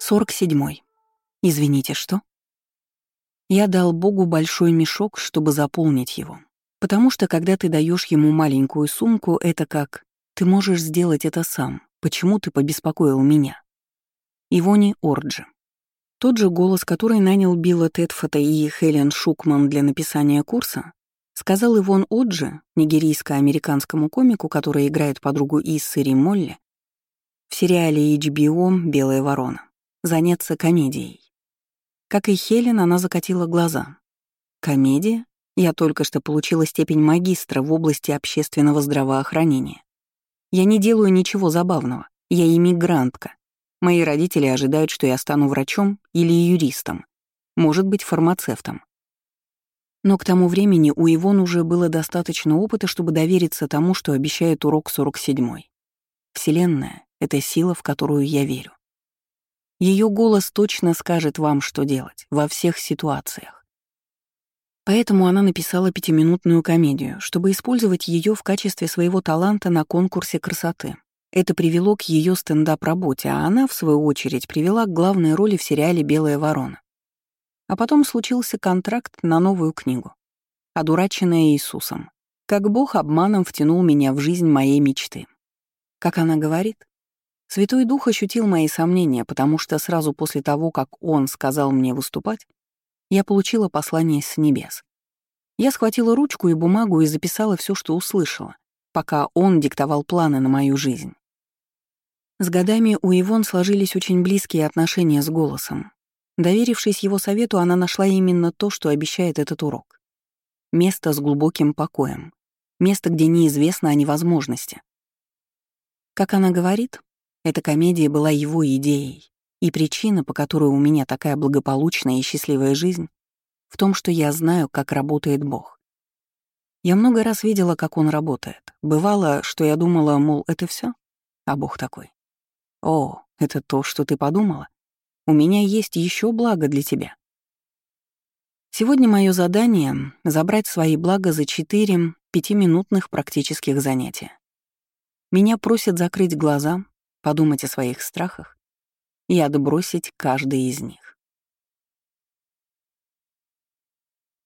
47. Извините, что? Я дал Богу большой мешок, чтобы заполнить его. Потому что, когда ты даешь ему маленькую сумку, это как «ты можешь сделать это сам, почему ты побеспокоил меня?» Ивони Орджи. Тот же голос, который нанял Билла Тетфота и Хелен Шукман для написания курса, сказал Ивон Оджи, нигерийско-американскому комику, который играет подругу Иссери Молли, в сериале HBO «Белая ворона», заняться комедией. Как и Хелен, она закатила глаза. Комедия? Я только что получила степень магистра в области общественного здравоохранения. Я не делаю ничего забавного. Я иммигрантка. Мои родители ожидают, что я стану врачом или юристом. Может быть, фармацевтом. Но к тому времени у Ивон уже было достаточно опыта, чтобы довериться тому, что обещает урок 47. Вселенная — это сила, в которую я верю. Ее голос точно скажет вам, что делать, во всех ситуациях. Поэтому она написала 5-минутную комедию, чтобы использовать ее в качестве своего таланта на конкурсе красоты. Это привело к ее стендап-работе, а она, в свою очередь, привела к главной роли в сериале «Белая ворона». А потом случился контракт на новую книгу, одураченная Иисусом. Как Бог обманом втянул меня в жизнь моей мечты. Как она говорит, Святой Дух ощутил мои сомнения, потому что сразу после того, как Он сказал мне выступать, я получила послание с небес. Я схватила ручку и бумагу и записала все, что услышала, пока Он диктовал планы на мою жизнь. С годами у Ивон сложились очень близкие отношения с голосом. Доверившись его совету, она нашла именно то, что обещает этот урок. Место с глубоким покоем. Место, где неизвестно о невозможности. Как она говорит, эта комедия была его идеей, и причина, по которой у меня такая благополучная и счастливая жизнь, в том, что я знаю, как работает Бог. Я много раз видела, как Он работает. Бывало, что я думала, мол, это все, а Бог такой: «О, это то, что ты подумала? У меня есть еще благо для тебя». Сегодня мое задание — забрать свои блага за 4 5-минутных практических занятия. Меня просят закрыть глаза, подумать о своих страхах и отбросить каждый из них.